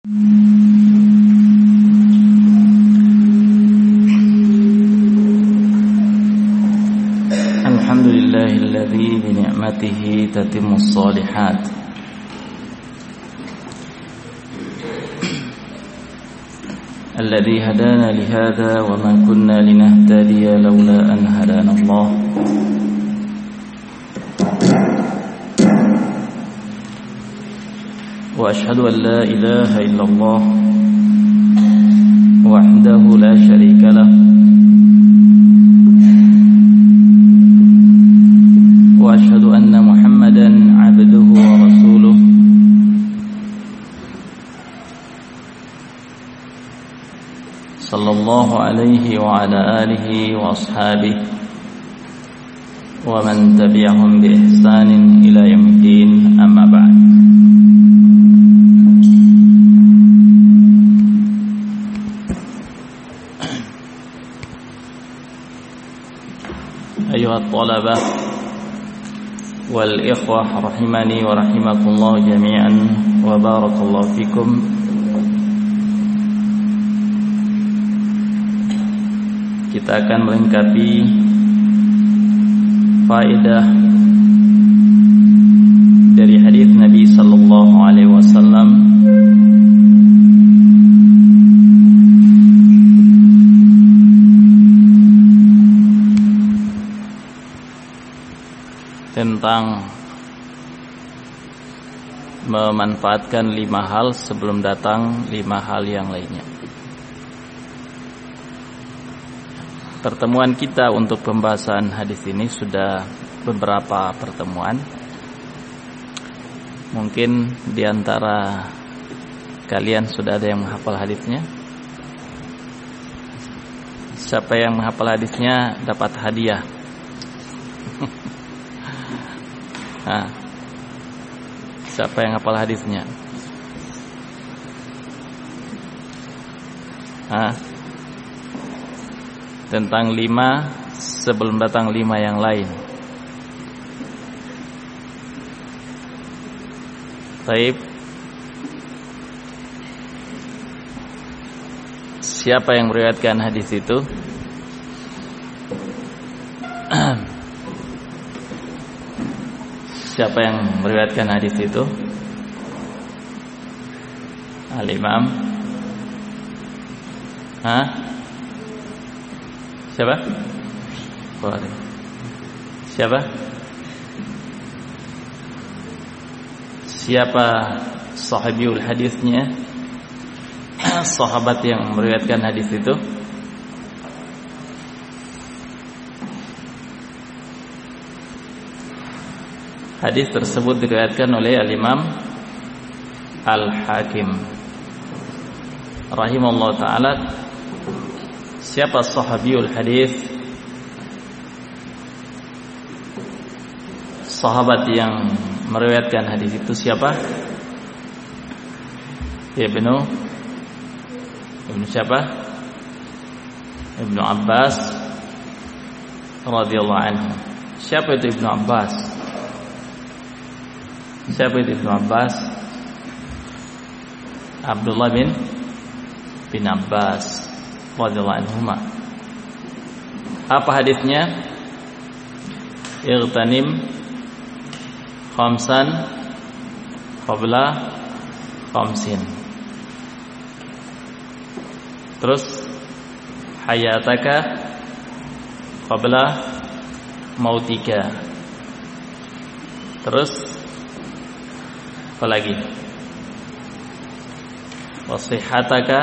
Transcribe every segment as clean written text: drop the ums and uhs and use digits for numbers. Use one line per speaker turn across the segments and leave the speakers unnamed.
Alhamdulillahilladzi bi ni'matihi tatimmus shalihat. Alladzi hadana li hadza wa ma kunna linahtadiya laula an hadana Allah. Wa ashhadu an la ilaha illallah wahdahu la syarika lah. وأشهد أن محمدا عبده ورسوله صلى الله عليه وعلى آله وأصحابه ومن تبعهم بإحسان إلى يوم الدين أما بعد. أيها الطلبة wal ikhwah rahimani wa rahimakumullah jami'an wa barakallahu fikum. Kita akan melengkapi faedah dari hadis Nabi sallallahu alaihi wasallam tentang memanfaatkan 5 hal sebelum datang 5 hal yang lainnya. Pertemuan kita untuk pembahasan hadis ini sudah beberapa pertemuan. Mungkin di antara kalian sudah ada yang menghafal hadisnya. Siapa yang menghafal hadisnya dapat hadiah. Nah, siapa yang hafal hadisnya? Tentang 5 sebelum datang 5 yang lain. Baik. Siapa yang meriwayatkan hadis itu? Siapa yang meriwayatkan hadis itu? Al-Imam. Siapa? Bukhari. Siapa? Siapa sahabiul hadisnya? Sahabat yang meriwayatkan hadis itu? Hadis tersebut diriwayatkan oleh Al-Imam Al-Hakim rahimahullah ta'ala. Siapa sahabiul hadis? Sahabat yang meriwayatkan hadis itu siapa? Ibnu siapa? Ibnu Abbas radhiyallahu anhu. Siapa itu Ibnu Abbas? Siapa itu Ibnu Abbas? Abdullah bin Abbas radhiyallahu anhuma. Apa hadisnya? Ightanim khamsan qabla khamsin. Terus hayataka qabla mautika. Terus apa lagi? Wasihataka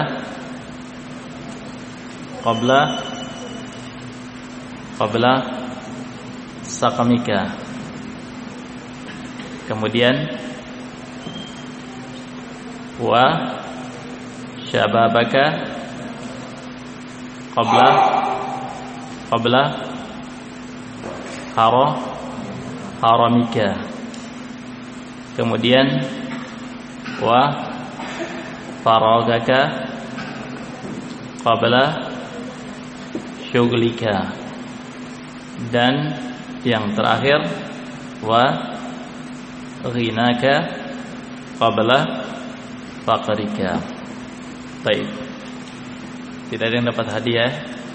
qabla sakamika. Kemudian wa syababaka qabla haramika. Kemudian wa faragaka qabla syughlika. Dan yang terakhir wa ghinaka qabla faqrika. Baik. Tidak ada yang dapat hadiah.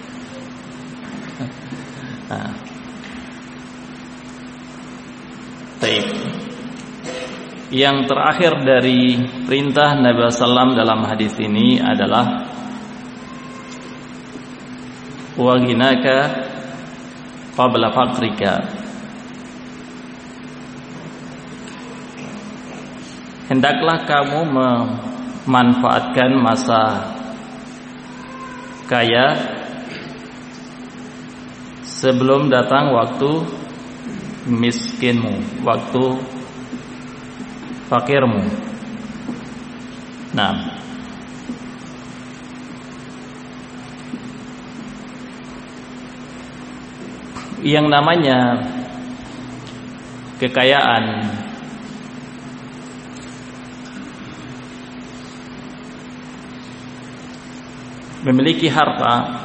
Baik. Yang terakhir dari perintah Nabi SAW dalam hadis ini adalah wa ghinaka qabla faqrika. Hendaklah kamu memanfaatkan masa kaya sebelum datang waktu miskinmu, waktu fakirmu. Nah, yang namanya kekayaan memiliki harta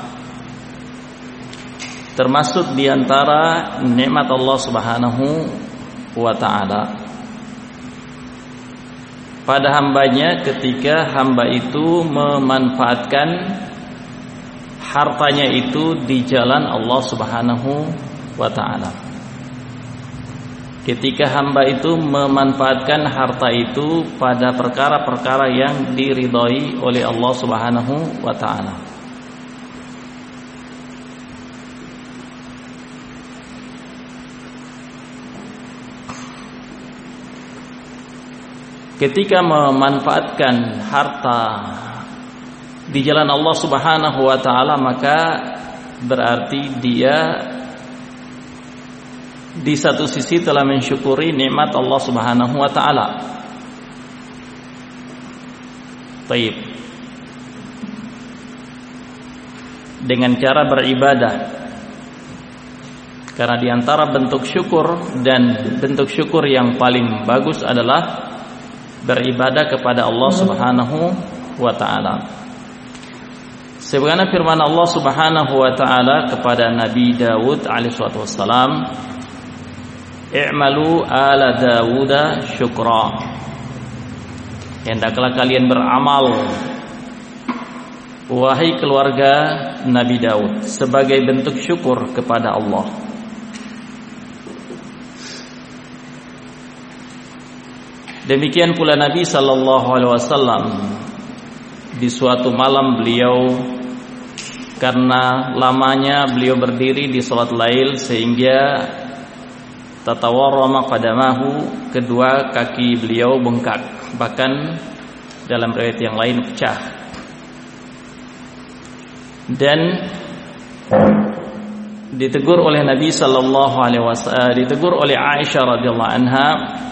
termasuk diantara nikmat Allah Subhanahu wa ta'ala pada hambanya ketika hamba itu memanfaatkan hartanya itu di jalan Allah Subhanahu wa ta'ala. Ketika hamba itu memanfaatkan harta itu pada perkara-perkara yang diridhai oleh Allah Subhanahu wa ta'ala. Ketika memanfaatkan harta di jalan Allah Subhanahu wa ta'ala, maka berarti dia di satu sisi telah mensyukuri nikmat Allah Subhanahu wa ta'ala. Baik. Dengan cara beribadah. Karena di antara bentuk syukur dan bentuk syukur yang paling bagus adalah beribadah kepada Allah Subhanahu wa ta'ala. Sebagaimana firman Allah Subhanahu wa ta'ala kepada Nabi Daud alaihi wassalam, "I'malu ala Dawuda syukra." Hendaklah kalian beramal, wahai keluarga Nabi Daud, sebagai bentuk syukur kepada Allah. Demikian pula Nabi sallallahu alaihi wasallam di suatu malam beliau, karena lamanya beliau berdiri di salat lail sehingga tatawarrama qadamahu, kedua kaki beliau bengkak, bahkan dalam riwayat yang lain pecah. Dan ditegur oleh Nabi sallallahu alaihi wasallam, ditegur oleh Aisyah radhiyallahu anha,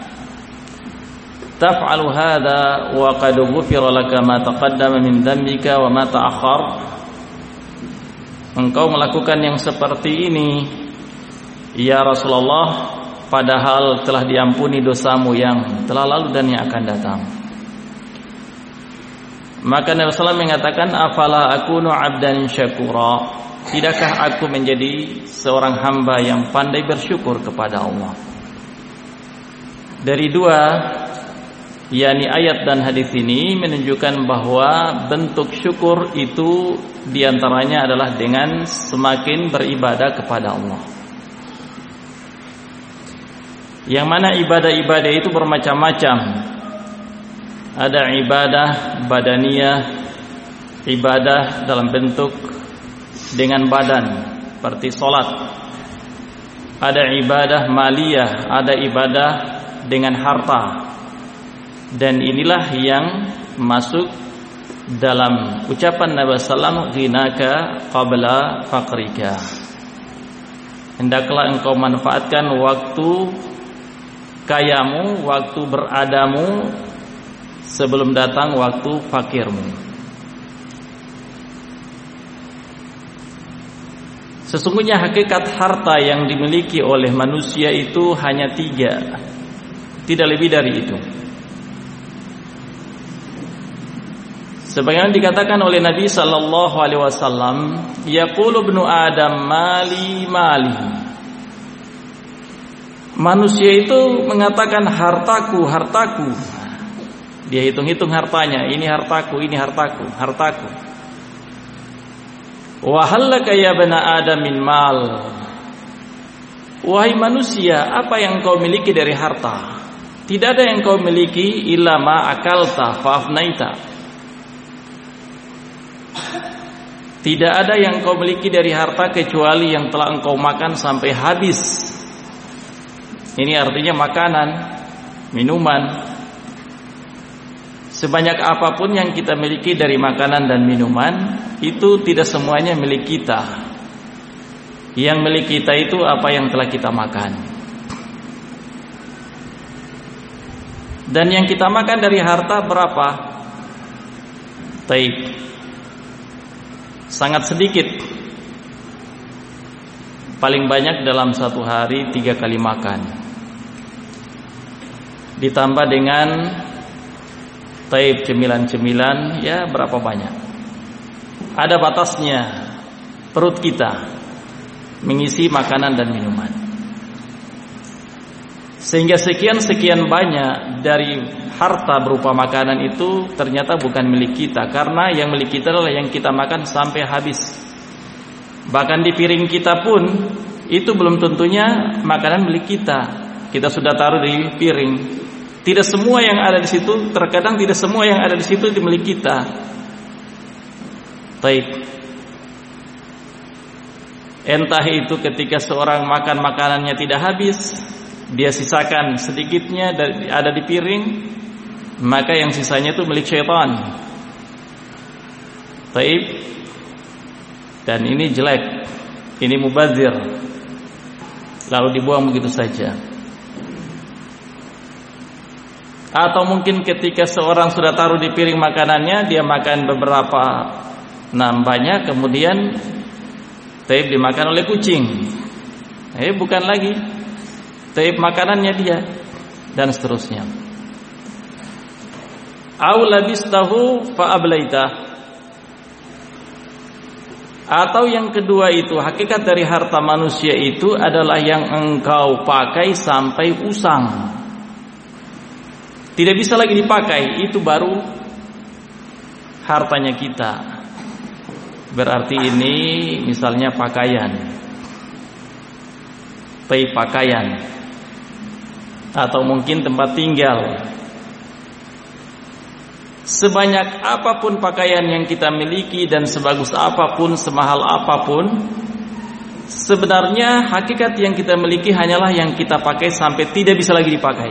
"Taf'alu hadza wa qad ghufira laka ma taqaddama min dhanbika wa ma ta'akhkhar." Engkau melakukan yang seperti ini, ya Rasulullah, padahal telah diampuni dosamu yang telah lalu dan yang akan datang. Maka Nabi sallallahu mengatakan, "Afala akunu 'abdan syakura?" Tidakkah aku menjadi seorang hamba yang pandai bersyukur kepada Allah? Dari dua, yakni ayat dan hadis ini menunjukkan bahwa bentuk syukur itu diantaranya adalah dengan semakin beribadah kepada Allah. Yang mana ibadah-ibadah itu bermacam-macam. Ada ibadah badaniyah, ibadah dalam bentuk dengan badan seperti salat. Ada ibadah maliyah, ada ibadah dengan harta. Dan inilah yang masuk dalam ucapan Nabi sallallahu alaihi wasallam, "Ghinaka qabla faqrika." Hendaklah engkau manfaatkan waktu kayamu, waktu beradamu sebelum datang waktu fakirmu. Sesungguhnya hakikat harta yang dimiliki oleh manusia itu hanya 3, tidak lebih dari itu. Sebagaimana dikatakan oleh Nabi sallallahu alaihi wasallam, "Yaqulu ibnu Adam mali mali." Manusia itu mengatakan hartaku, hartaku. Dia hitung-hitung hartanya, ini hartaku, ini hartaku, hartaku. Wa hallaka ya bana Adam min mal. Wahai manusia, apa yang kau miliki dari harta? Tidak ada yang kau miliki illa ma akalta fa afnaita. Tidak ada yang kau miliki dari harta kecuali yang telah engkau makan sampai habis. Ini artinya makanan, minuman. Sebanyak apapun yang kita miliki dari makanan dan minuman, itu tidak semuanya milik kita. Yang milik kita itu apa yang telah kita makan. Dan yang kita makan dari harta berapa? Taib. Sangat sedikit. Paling banyak dalam satu hari 3 kali makan. Ditambah dengan taib cemilan-cemilan, ya berapa banyak? Ada batasnya perut kita mengisi makanan dan minuman. Sehingga sekian-sekian banyak dari harta berupa makanan itu ternyata bukan milik kita, karena yang milik kita adalah yang kita makan sampai habis. Bahkan di piring kita pun itu belum tentunya makanan milik kita. Kita sudah taruh di piring. Tidak semua yang ada di situ, terkadang tidak semua yang ada di situ milik kita. Baik. Entah itu ketika seorang makan makanannya tidak habis, dia sisakan sedikitnya ada di piring, maka yang sisanya itu milik syaitan. Baik. Dan ini jelek, ini mubazir, lalu dibuang begitu saja. Atau mungkin ketika seorang sudah taruh di piring makanannya, dia makan beberapa banyak, kemudian taib dimakan oleh kucing. Bukan lagi taib makanannya dia, dan seterusnya. Au labistahu fa ablaita. Atau yang kedua itu, hakikat dari harta manusia itu adalah yang engkau pakai sampai usang, tidak bisa lagi dipakai, itu baru hartanya kita. Berarti ini misalnya pakaian, pakaian, atau mungkin tempat tinggal. Sebanyak apapun pakaian yang kita miliki dan sebagus apapun, semahal apapun, sebenarnya hakikat yang kita miliki hanyalah yang kita pakai sampai tidak bisa lagi dipakai.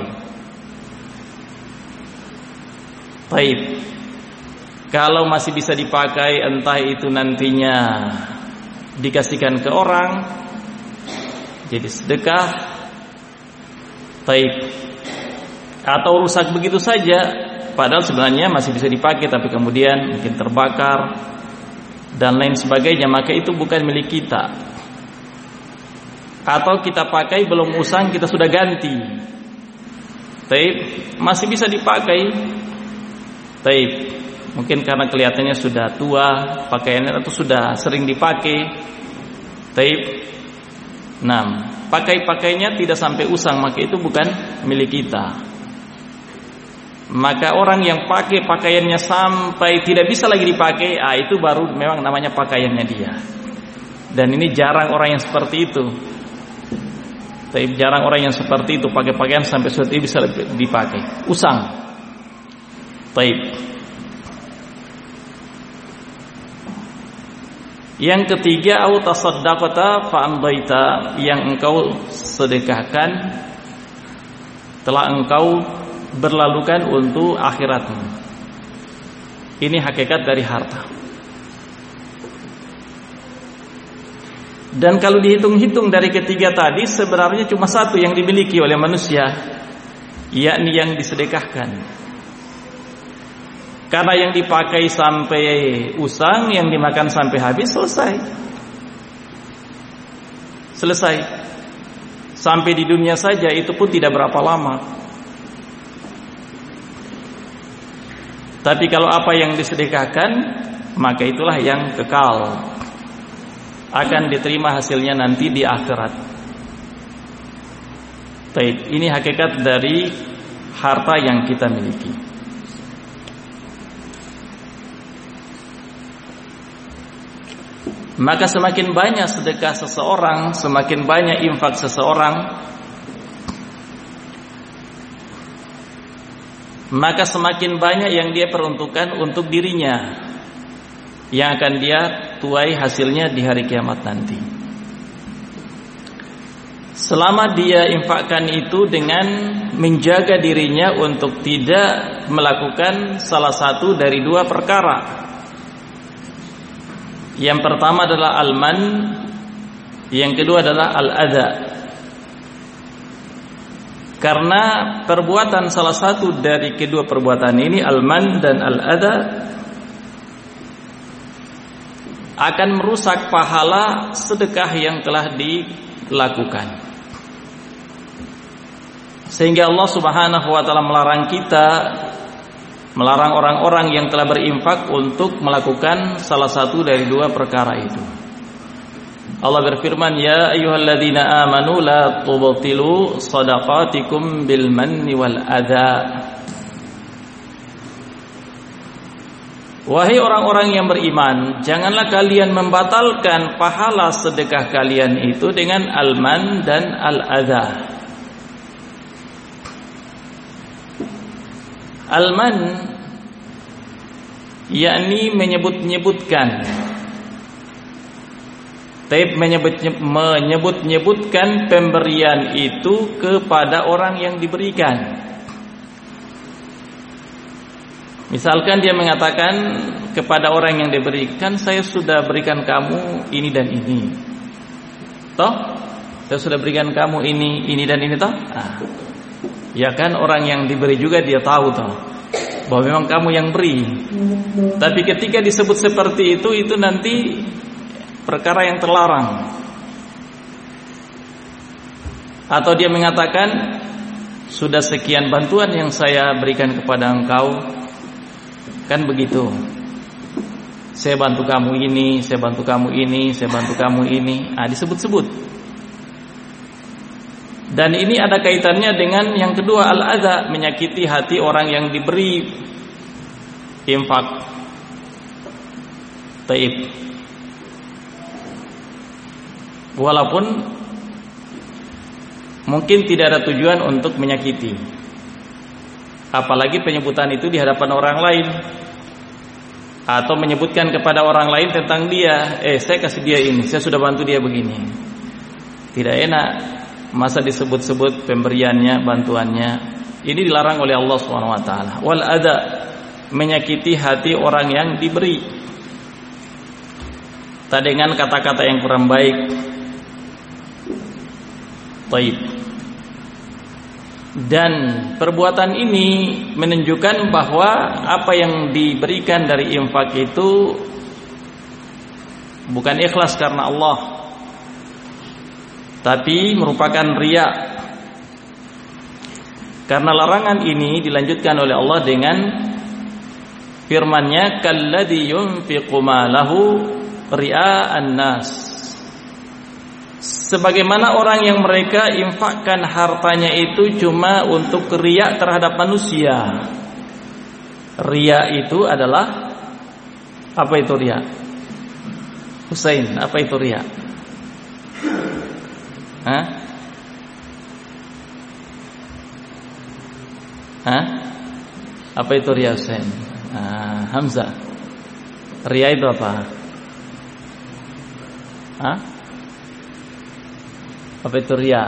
Baik. Kalau masih bisa dipakai, entah itu nantinya dikasihkan ke orang, jadi sedekah, baik, atau rusak begitu saja, padahal sebenarnya masih bisa dipakai, tapi kemudian mungkin terbakar dan lain sebagainya, maka itu bukan milik kita. Atau kita pakai belum usang, kita sudah ganti, baik, masih bisa dipakai, baik, mungkin karena kelihatannya sudah tua pakaiannya atau sudah sering dipakai, baik. Pakainya tidak sampai usang, maka itu bukan milik kita. Maka orang yang pakai pakaiannya sampai tidak bisa lagi dipakai, itu baru memang namanya pakaiannya dia. Dan ini jarang orang yang seperti itu. Tapi jarang orang yang seperti itu pakai pakaian sampai sudah tidak bisa dipakai, usang. Baik. Yang ketiga, au tasaddaqata fa amdaita, yang engkau sedekahkan telah engkau berlalukan untuk akhiratmu. Ini hakikat dari harta. Dan kalau dihitung-hitung dari ketiga tadi, sebenarnya cuma satu yang dimiliki oleh manusia, yakni yang disedekahkan. Karena yang dipakai sampai usang, yang dimakan sampai habis, selesai. Sampai di dunia saja itu pun tidak berapa lama. Tapi kalau apa yang disedekahkan, maka itulah yang kekal, akan diterima hasilnya nanti di akhirat. Baik, ini hakikat dari harta yang kita miliki. maka semakin banyak sedekah seseorang, semakin banyak infak seseorang, maka semakin banyak yang dia peruntukkan untuk dirinya, yang akan dia tuai hasilnya di hari kiamat nanti. Selama dia infakkan itu dengan menjaga dirinya untuk tidak melakukan salah satu dari dua perkara. Yang pertama adalah al-man, yang kedua adalah al-adha. Karena perbuatan salah satu dari kedua perbuatan ini, al-man dan al-adha, akan merusak pahala sedekah yang telah dilakukan. Sehingga Allah Subhanahu wa taala melarang orang-orang yang telah berinfak untuk melakukan salah satu dari dua perkara itu. Allah berfirman, ya ayyuhalladzina amanu la tubtilu shadaqatikum bil manni wal adha. Wahai orang-orang yang beriman, janganlah kalian membatalkan pahala sedekah kalian itu dengan al-man dan al-adha. Al-man yakni menyebut-nyebutkan, menyebut-nyebutkan pemberian itu kepada orang yang diberikan. Misalkan dia mengatakan kepada orang yang diberikan, saya sudah berikan kamu ini dan ini, toh saya sudah berikan kamu ini dan ini, toh ya kan, orang yang diberi juga dia tahu toh bahwa memang kamu yang beri. Tapi ketika disebut seperti itu nanti perkara yang terlarang. Atau dia mengatakan, sudah sekian bantuan yang saya berikan kepada engkau, kan begitu, saya bantu kamu ini, saya bantu kamu ini, saya bantu kamu ini, disebut-sebut. Dan ini ada kaitannya dengan yang kedua, al-adha, menyakiti hati orang yang diberi infak. Taib. Walaupun mungkin tidak ada tujuan untuk menyakiti, apalagi penyebutan itu di hadapan orang lain, atau menyebutkan kepada orang lain tentang dia, saya kasih dia ini, saya sudah bantu dia begini. Tidak enak. Masa disebut-sebut pemberiannya, bantuannya. Ini dilarang oleh Allah SWT. Wal adha, menyakiti hati orang yang diberi, tak dengan kata-kata yang kurang baik. Taib. Dan perbuatan ini menunjukkan bahwa apa yang diberikan dari infak itu bukan ikhlas karena Allah, tapi merupakan riya. Karena larangan ini dilanjutkan oleh Allah dengan firman-Nya, kalladzi yunfiqu malahu ria'an nas, sebagaimana orang yang mereka infakkan hartanya itu cuma untuk riya terhadap manusia. Riya itu adalah apa itu riya? Husain, apa itu riya? Apa itu riya, Husain? Hamzah. Riya itu apa? Apa itu riya?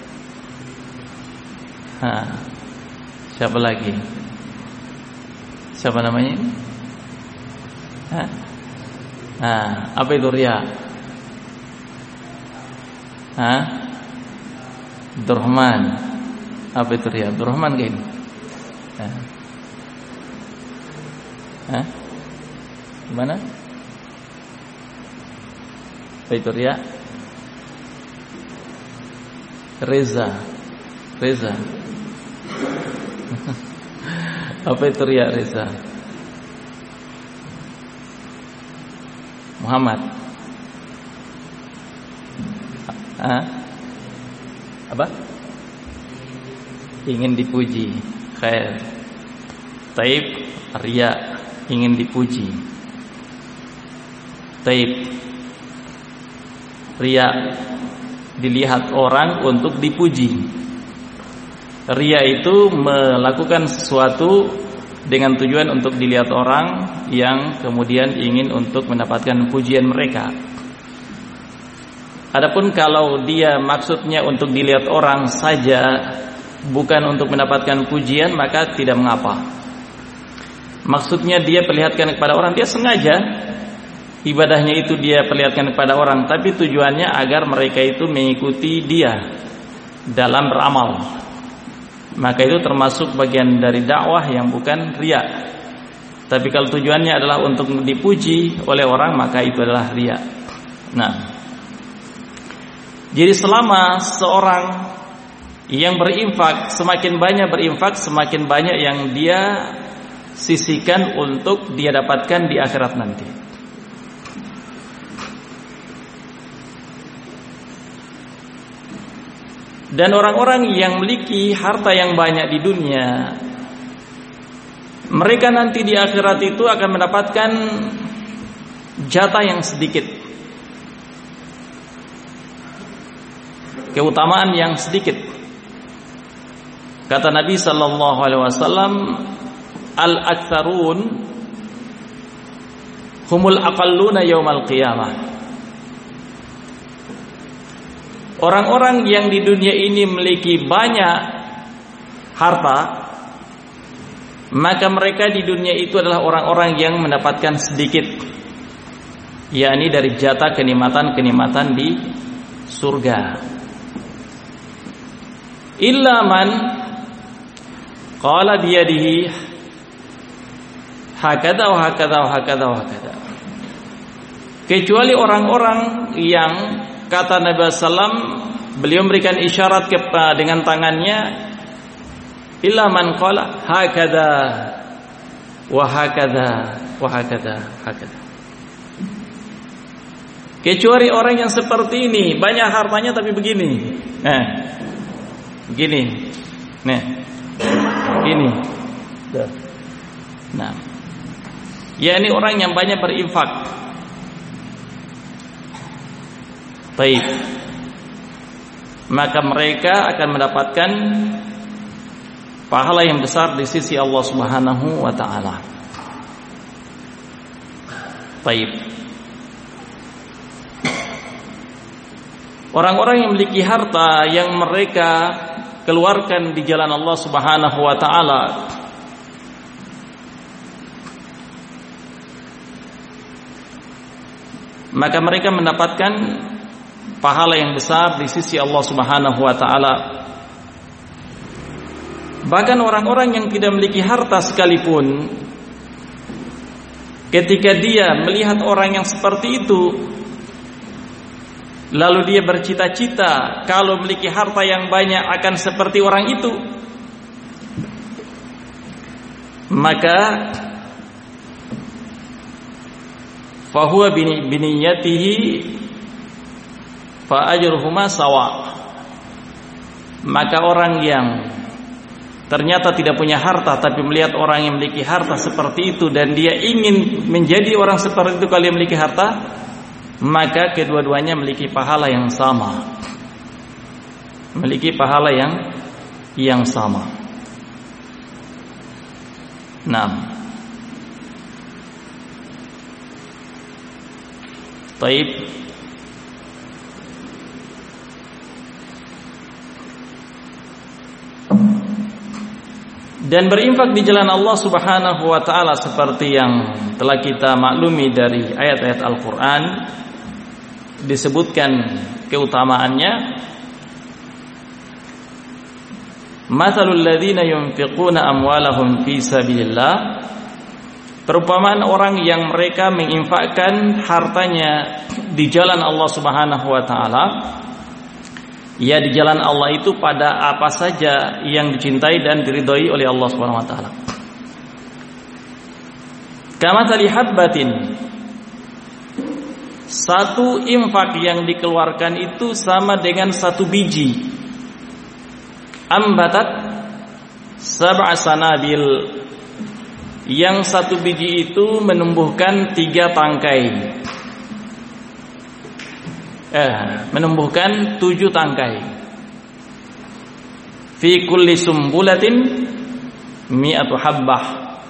Siapa lagi? Siapa namanya? Apa itu riya? Abdurrahman. Apa itu riya? Abdurrahman kayak ini. Gimana? Apa itu riya? Reza. Apa itu riya, Reza? Muhammad. Apa? Ingin dipuji. Khair. Taib, riya, ingin dipuji. Taib. Riya, dilihat orang untuk dipuji. Riya itu melakukan sesuatu dengan tujuan untuk dilihat orang yang kemudian ingin untuk mendapatkan pujian mereka. Adapun kalau dia maksudnya untuk dilihat orang saja, bukan untuk mendapatkan pujian, maka tidak mengapa. Maksudnya dia perlihatkan kepada orang, dia sengaja ibadahnya itu dia perlihatkan kepada orang, tapi tujuannya agar mereka itu mengikuti dia dalam beramal. Maka itu termasuk bagian dari dakwah yang bukan riya. Tapi kalau tujuannya adalah untuk dipuji oleh orang, maka itu adalah riya. Nah, jadi selama seorang yang berinfak, semakin banyak berinfak, semakin banyak yang dia sisihkan untuk dia dapatkan di akhirat nanti. Dan orang-orang yang memiliki harta yang banyak di dunia, mereka nanti di akhirat itu akan mendapatkan jatah yang sedikit, keutamaan yang sedikit. Kata Nabi sallallahu alaihi wasallam, al-aktsarun humul aqalluna yaumal qiyamah. Orang-orang yang di dunia ini memiliki banyak harta, maka mereka di dunia itu adalah orang-orang yang mendapatkan sedikit, yakni dari jatah kenikmatan-kenikmatan di surga. Illa man qala biyadihi hakadha wa hakadha wa hakadha wa hakadha. Kecuali orang-orang yang kata Nabi sallam, beliau memberikan isyarat dengan tangannya, illa man qala hakadha wa hakadha wa hakadha hakadha. Kecuali orang yang seperti ini, banyak hartanya tapi begini. Begini. Begini. Nah, ya ini orang yang banyak berinfak. Baik, maka mereka akan mendapatkan pahala yang besar di sisi Allah Subhanahu wa taala. Baik. Orang-orang yang memiliki harta yang mereka keluarkan di jalan Allah Subhanahu wa taala, maka mereka mendapatkan pahala yang besar di sisi Allah Subhanahu wa taala. Bahkan orang-orang yang tidak memiliki harta sekalipun, ketika dia melihat orang yang seperti itu, lalu dia bercita-cita kalau memiliki harta yang banyak akan seperti orang itu, maka fahuwa biniyatihi fa ajruhuma sawa. Maka orang yang ternyata tidak punya harta tapi melihat orang yang memiliki harta seperti itu dan dia ingin menjadi orang seperti itu kalau dia memiliki harta, maka kedua-duanya memiliki pahala yang sama. Memiliki pahala yang sama. Nah, baik. Dan berinfak di jalan Allah Subhanahu wa taala seperti yang telah kita maklumi dari ayat-ayat Al-Qur'an, disebutkan keutamaannya. Matsalul ladzina yunfiquna amwalahum fi sabilillah, perumpamaan orang yang mereka menginfakkan hartanya di jalan Allah Subhanahu wa taala. Ya, di jalan Allah itu pada apa saja yang dicintai dan diridhoi oleh Allah Subhanahu wa taala. Kamatsali habbatin, satu infak yang dikeluarkan itu sama dengan satu biji. Ambatat sab'a sanabil, yang satu biji itu menumbuhkan 3 tangkai. menumbuhkan 7 tangkai. Fi kulli sumbulatin mi'atu habbah.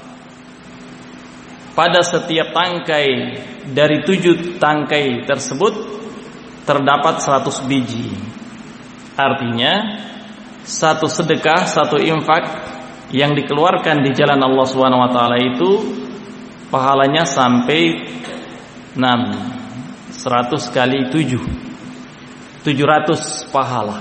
Pada setiap tangkai dari 7 tangkai tersebut terdapat 100 biji. Artinya satu sedekah, satu infak yang dikeluarkan di jalan Allah Subhanahu wa taala itu pahalanya sampai 100 kali 7, 700 pahala.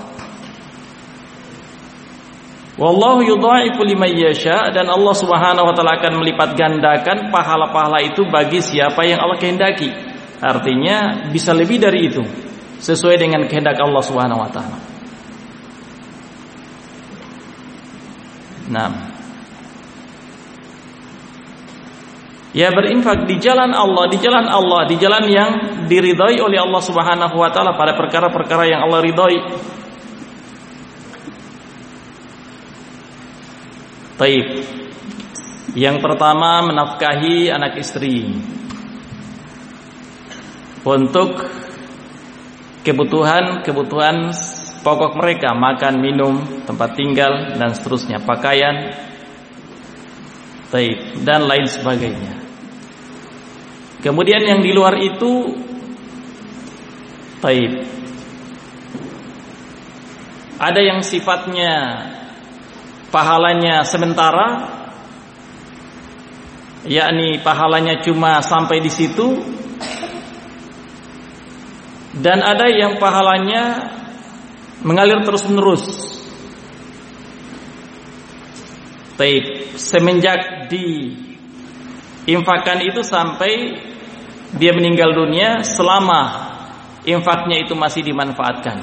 Wallahu yudha'ifu liman yasha, dan Allah Subhanahu wa taala akan melipat gandakan pahala-pahala itu bagi siapa yang Allah kehendaki. Artinya bisa lebih dari itu sesuai dengan kehendak Allah Subhanahu wa taala. Ya, berinfak di jalan Allah, di jalan yang diridhai oleh Allah Subhanahu wa taala pada perkara-perkara yang Allah ridhai. Taib. Yang pertama, menafkahi anak istri untuk kebutuhan pokok mereka, makan, minum, tempat tinggal dan seterusnya, pakaian, taib, dan lain sebagainya. Kemudian yang di luar itu, taib, ada yang sifatnya pahalanya sementara, yakni pahalanya cuma sampai di situ, dan ada yang pahalanya mengalir terus-menerus. Taib, semenjak diinfakkan itu sampai dia meninggal dunia, selama infaknya itu masih dimanfaatkan.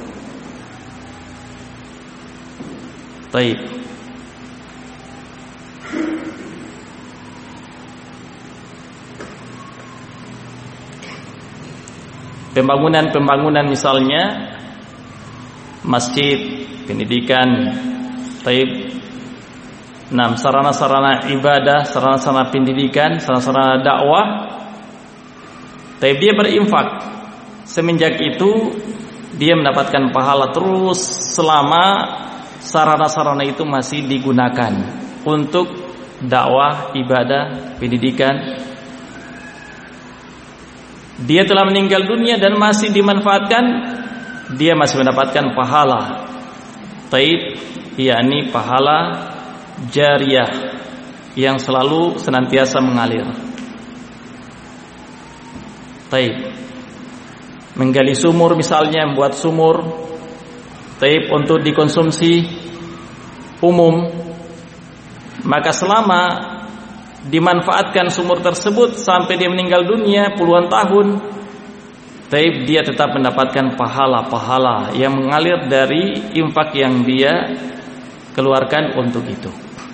Taib. Pembangunan misalnya masjid, pendidikan, taib, sarana-sarana ibadah, sarana-sarana pendidikan, sarana-sarana dakwah, taib, dia berinfak. Semenjak itu dia mendapatkan pahala terus selama sarana-sarana itu masih digunakan untuk dakwah, ibadah, pendidikan. Dia telah meninggal dunia dan masih dimanfaatkan, dia masih mendapatkan pahala taib, yakni pahala jariyah yang selalu senantiasa mengalir. Taib. Menggali sumur misalnya, membuat sumur, taib, untuk dikonsumsi umum, maka selama dimanfaatkan sumur tersebut sampai dia meninggal dunia puluhan tahun, taib, dia tetap mendapatkan pahala-pahala yang mengalir dari infak yang dia keluarkan untuk itu.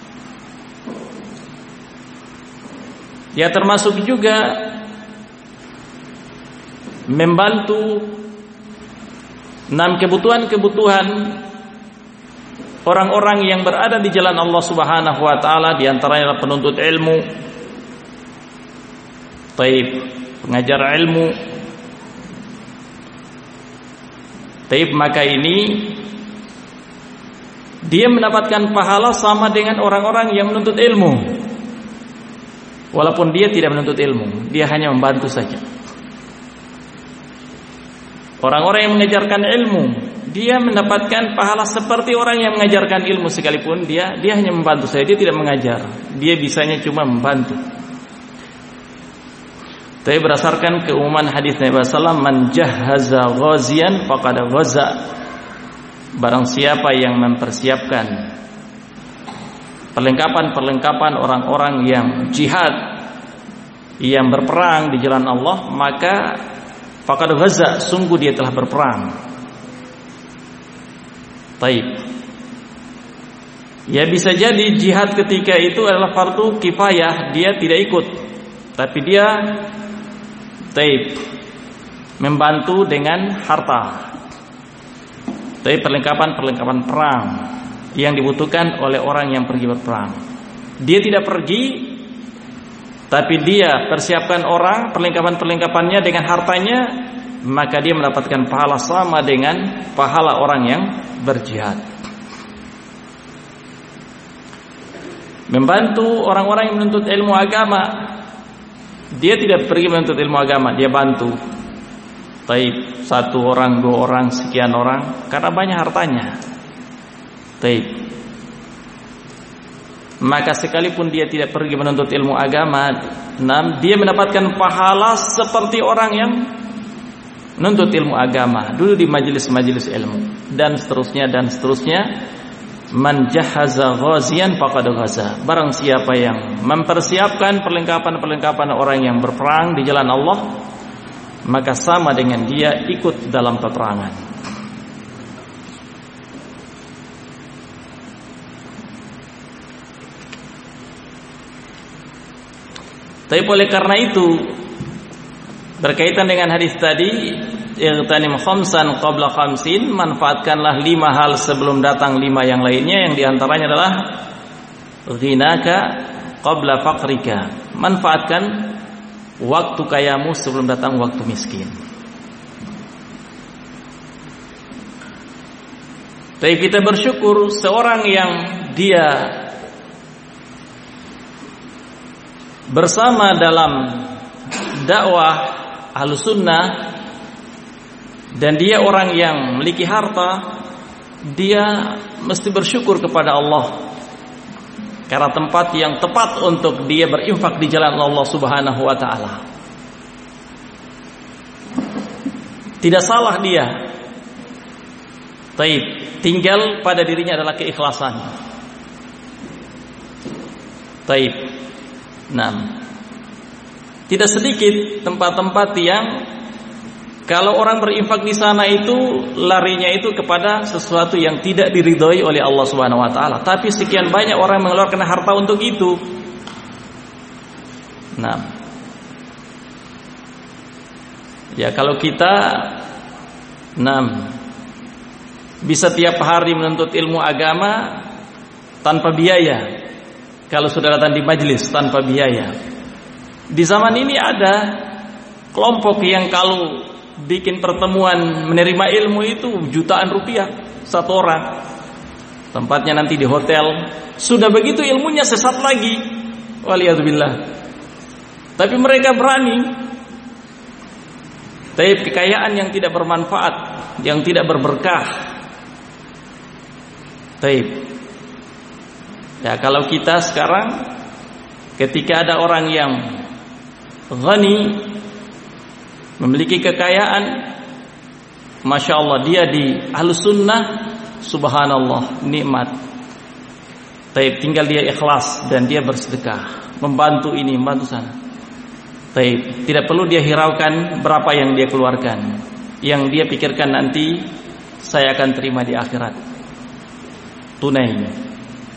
Ya, termasuk juga membantu kebutuhan orang-orang yang berada di jalan Allah Subhanahu wa taala, di antaranya adalah penuntut ilmu, taib, pengajar ilmu, taib, maka ini dia mendapatkan pahala sama dengan orang-orang yang menuntut ilmu, walaupun dia tidak menuntut ilmu, dia hanya membantu saja. Orang-orang yang mengajarkan ilmu, dia mendapatkan pahala seperti orang yang mengajarkan ilmu, sekalipun dia hanya membantu saja, dia tidak mengajar, dia bisanya cuma membantu. Tapi berdasarkan keumuman hadis Nabi sallallahu alaihi wasallam, man jahhaza ghaziyan faqad ghaza, barang siapa yang mempersiapkan perlengkapan orang-orang yang jihad, yang berperang di jalan Allah, maka faqad ghaza, sungguh dia telah berperang. Taib. Ya, bisa jadi jihad ketika itu adalah fardu kifayah, dia tidak ikut, tapi dia taib, membantu dengan harta. Taib, perlengkapan perang yang dibutuhkan oleh orang yang pergi berperang. Dia tidak pergi, tapi dia persiapkan orang perlengkapannya dengan hartanya, maka dia mendapatkan pahala sama dengan pahala orang yang berjihad. Membantu orang-orang yang menuntut ilmu agama, dia tidak pergi menuntut ilmu agama, dia bantu. Taib, 1 orang, 2 orang, sekian orang, karena banyak hartanya. Taib. Maka sekalipun dia tidak pergi menuntut ilmu agama, dia mendapatkan pahala seperti orang yang menuntut ilmu agama dulu di majelis-majelis ilmu, dan seterusnya dan seterusnya. Man jahaza ghaziyan faqad ghaza. Barang siapa yang mempersiapkan perlengkapan-perlengkapan orang yang berperang di jalan Allah, maka sama dengan dia ikut dalam peperangan. Tapi oleh karena itu, berkaitan dengan hadis tadi, Ightanim khamsan qabla khamsin, manfaatkanlah 5 hal sebelum datang 5 yang lainnya, yang diantaranya adalah ghinaka qabla faqrika, manfaatkan waktu kayamu sebelum datang waktu miskin. Tapi kita bersyukur seorang yang dia bersama dalam dakwah Ahlussunnah dan dia orang yang memiliki harta, dia mesti bersyukur kepada Allah karena tempat yang tepat untuk dia berinfak di jalan Allah Subhanahu wa taala. Tidak salah dia. Taib, tinggal pada dirinya adalah keikhlasan. Taib. Tidak sedikit tempat-tempat yang kalau orang berinfak di sana itu larinya itu kepada sesuatu yang tidak diridhoi oleh Allah Subhanahu wa taala. Tapi sekian banyak orang mengeluarkan harta untuk itu. Ya kalau kita bisa tiap hari menuntut ilmu agama tanpa biaya. Kalau sudah datang di majelis tanpa biaya. Di zaman ini ada kelompok yang kalau bikin pertemuan menerima ilmu itu jutaan rupiah 1 orang. Tempatnya nanti di hotel. Sudah begitu ilmunya sesat lagi. Waliyadzubillah. Tapi mereka berani. Tapi kekayaan yang tidak bermanfaat, yang tidak berberkah. Taib. Ya kalau kita sekarang ketika ada orang yang ghani, memiliki kekayaan, Masya Allah, dia di Ahlussunnah, subhanallah, nikmat. Taib, tinggal dia ikhlas dan dia bersedekah, membantu ini, membantu sana. Taib, tidak perlu dia hiraukan berapa yang dia keluarkan. Yang dia pikirkan nanti saya akan terima di akhirat. Tunai.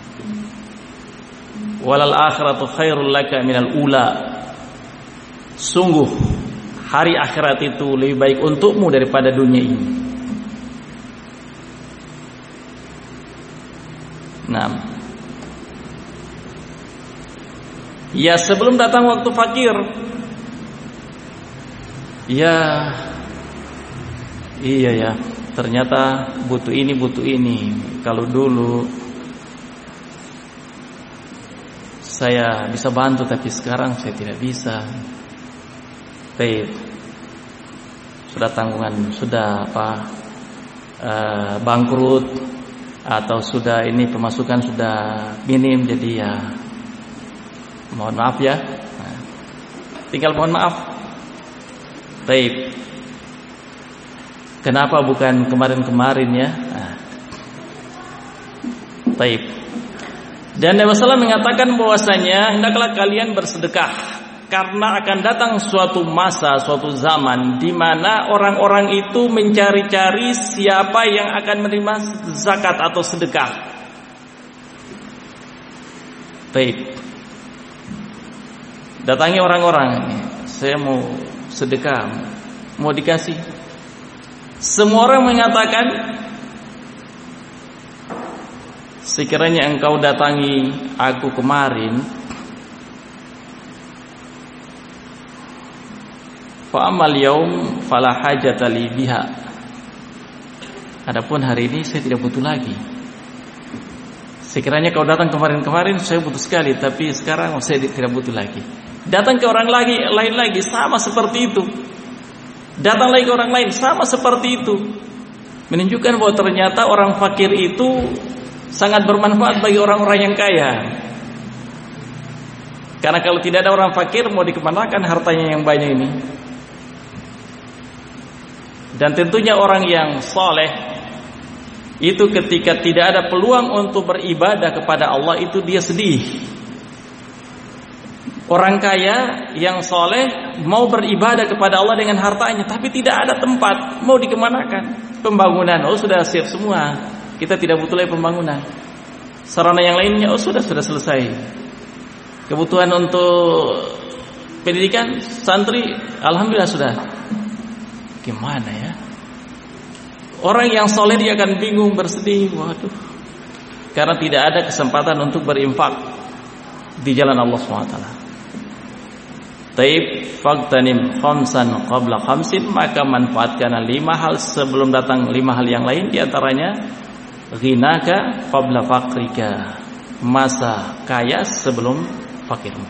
Walal akhiratu khairul laka minal ula. Sungguh hari akhirat itu lebih baik untukmu daripada dunia ini. Ya sebelum datang waktu fakir, ya iya ya, ternyata butuh ini. Kalau dulu saya bisa bantu, tapi sekarang saya tidak bisa. Baik, sudah tanggungan, sudah bangkrut, atau sudah ini pemasukan sudah minim, jadi ya mohon maaf ya. Tinggal mohon maaf. Baik. Kenapa bukan kemarin-kemarin ya? Baik. Dan Nabi SAW mengatakan bahwasanya hendaklah kalian bersedekah karena akan datang suatu masa, suatu zaman di mana orang-orang itu mencari-cari siapa yang akan menerima zakat atau sedekah. Baik. Datangi orang-orang, saya mau sedekah, mau dikasih. Semua orang mengatakan, sekiranya engkau datangi aku kemarin, Fa amal yaum fala hajata li biha. Adapun hari ini saya tidak butuh lagi. Sekiranya kau datang kemarin-kemarin saya butuh sekali, tapi sekarang saya tidak butuh lagi. Datang ke orang lain lagi sama seperti itu. Datang lagi ke orang lain sama seperti itu. Menunjukkan bahwa ternyata orang fakir itu sangat bermanfaat bagi orang-orang yang kaya. Karena kalau tidak ada orang fakir, mau dikemanakan hartanya yang banyak ini? Dan tentunya orang yang soleh itu ketika tidak ada peluang untuk beribadah kepada Allah, itu dia sedih. Orang kaya yang soleh mau beribadah kepada Allah dengan hartanya, tapi tidak ada tempat, mau dikemanakan? Pembangunan, oh sudah siap semua, kita tidak butuh lagi pembangunan. Sarana yang lainnya, oh sudah selesai. Kebutuhan untuk pendidikan santri, alhamdulillah sudah. Gimana ya? Orang yang soleh dia akan bingung, bersedih, waduh, karena tidak ada kesempatan untuk berinfak di jalan Allah SWT. Taib faqtanim khamsan qabla khamsin, maka manfaatkan 5 hal sebelum datang 5 hal yang lain. Di antaranya ghinaka qabla faqrika, masa kaya sebelum fakirmu.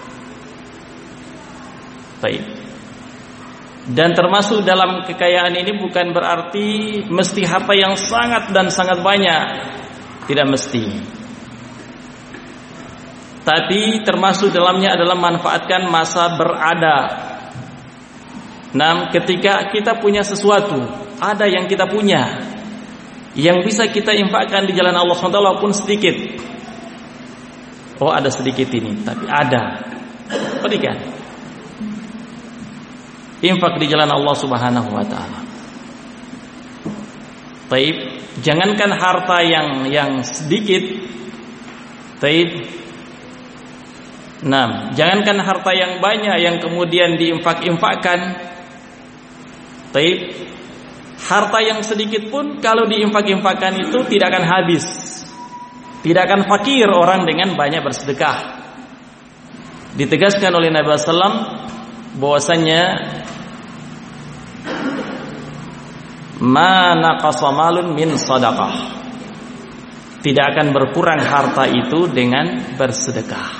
Taib. Dan termasuk dalam kekayaan ini bukan berarti mesti harta yang sangat dan sangat banyak. Tidak mesti. Tapi termasuk dalamnya adalah manfaatkan masa berada. Nah, ketika kita punya sesuatu, ada yang kita punya, yang bisa kita infakkan di jalan Allah SWT walaupun sedikit. Oh, ada sedikit ini, tapi ada. Berikan. Infak di jalan Allah Subhanahu wa taala. Taib, jangankan harta yang sedikit. Taib. Nah, jangankan harta yang banyak yang kemudian diinfak-infakkan. Taib. Harta yang sedikit pun kalau diinfak-infakkan itu tidak akan habis. Tidak akan fakir orang dengan banyak bersedekah. Ditegaskan oleh Nabi sallallahu alaihi wasallam bahwasanya ma naqasa malun min shadaqah, tidak akan berkurang harta itu dengan bersedekah.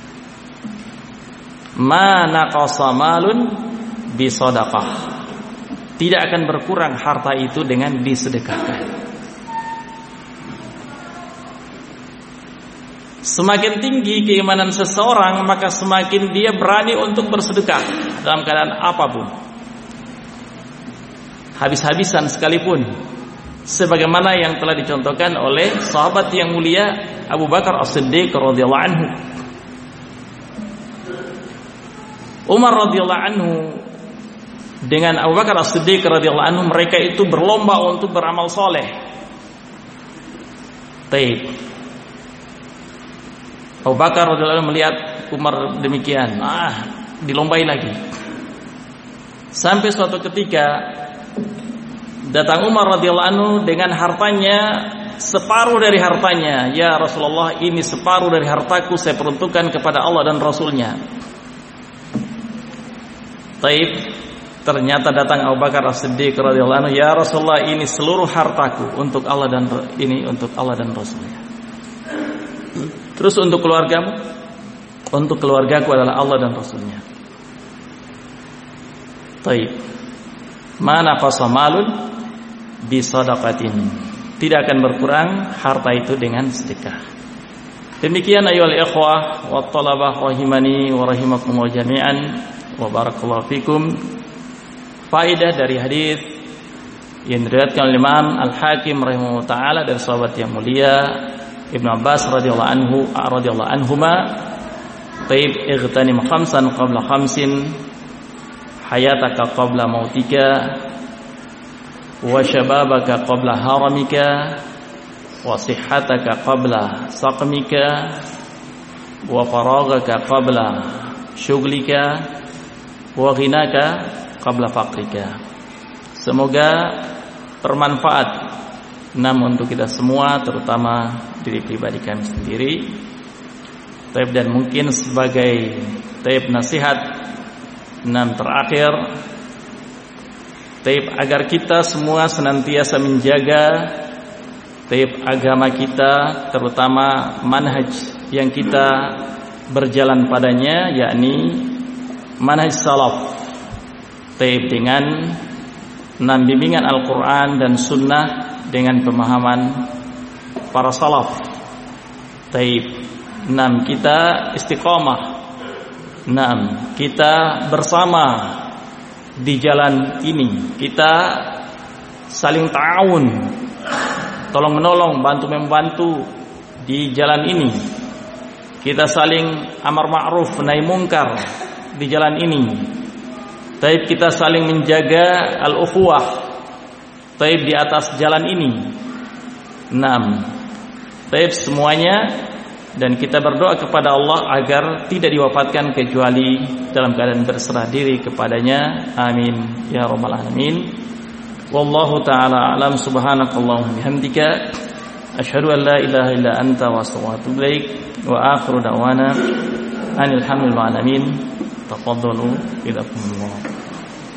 Ma naqasa malun bi shadaqah, tidak akan berkurang harta itu dengan disedekahkan. Semakin tinggi keimanan seseorang, maka semakin dia berani untuk bersedekah dalam keadaan apapun, habis-habisan sekalipun, sebagaimana yang telah dicontohkan oleh sahabat yang mulia Abu Bakar As-Siddiq radhiyallahu anhu. Umar radhiyallahu anhu dengan Abu Bakar As-Siddiq radhiyallahu anhu, mereka itu berlomba untuk beramal soleh. Taib. Abu Bakar radhiyallahu anhu melihat Umar demikian, dilombai lagi. Sampai suatu ketika datang Umar radhiyallahu anhu dengan hartanya, separuh dari hartanya. Ya Rasulullah, ini separuh dari hartaku, saya peruntukkan kepada Allah dan Rasulnya. Taib. Ternyata datang Abu Bakar As-Siddiq radhiyallahu anhu, ya Rasulullah, ini seluruh hartaku untuk Allah dan Rasulnya. Terus untuk keluargamu? Untuk keluargaku adalah Allah dan Rasulnya. Taib. Mana fasamalun bisadaqatin, tidak akan berkurang harta itu dengan sedekah. Demikian ayyuhal ikhwah wa talabah rahimani wa rahimakumullah jami'an wa barakallahu fikum. Faedah dari hadis yang diriwayatkan oleh Imam Al-Hakim rahimahullah taala dari sahabat yang mulia Ibnu Abbas radhiyallahu anhuma. Taib, igtanim khamsan qabla khamsin, hayataka qabla mautika, wa syababaka qabla haramika, wa sihhataka qabla saqmika, wa faragaka qabla syughlika, wa ghinaka qabla faqrika. Semoga bermanfaat untuk kita semua, terutama diri pribadi kami sendiri. Dan mungkin sebagai nasihat terakhir, agar kita semua senantiasa menjaga agama kita, terutama manhaj yang kita berjalan padanya, yakni manhaj salaf, dengan bimbingan Al-Quran dan Sunnah dengan pemahaman para salaf. Kita istiqamah. Kita bersama di jalan ini. Kita saling ta'awun, tolong menolong, bantu membantu di jalan ini. Kita saling amar ma'ruf nahi mungkar di jalan ini. Kita saling menjaga al-ukhuwah di atas jalan ini. Semuanya, dan kita berdoa kepada Allah agar tidak diwafatkan kecuali dalam keadaan berserah diri kepadanya. Amin ya rabbal alamin. Wallahu ta'ala alam. Subhanakallahumma bihamdika asyhadu an la ilaha illa anta wa astaghfiruka wa atubu ilaik. Wa akhiru da'wana anil hamdulillah alamin. Tafaddalu ila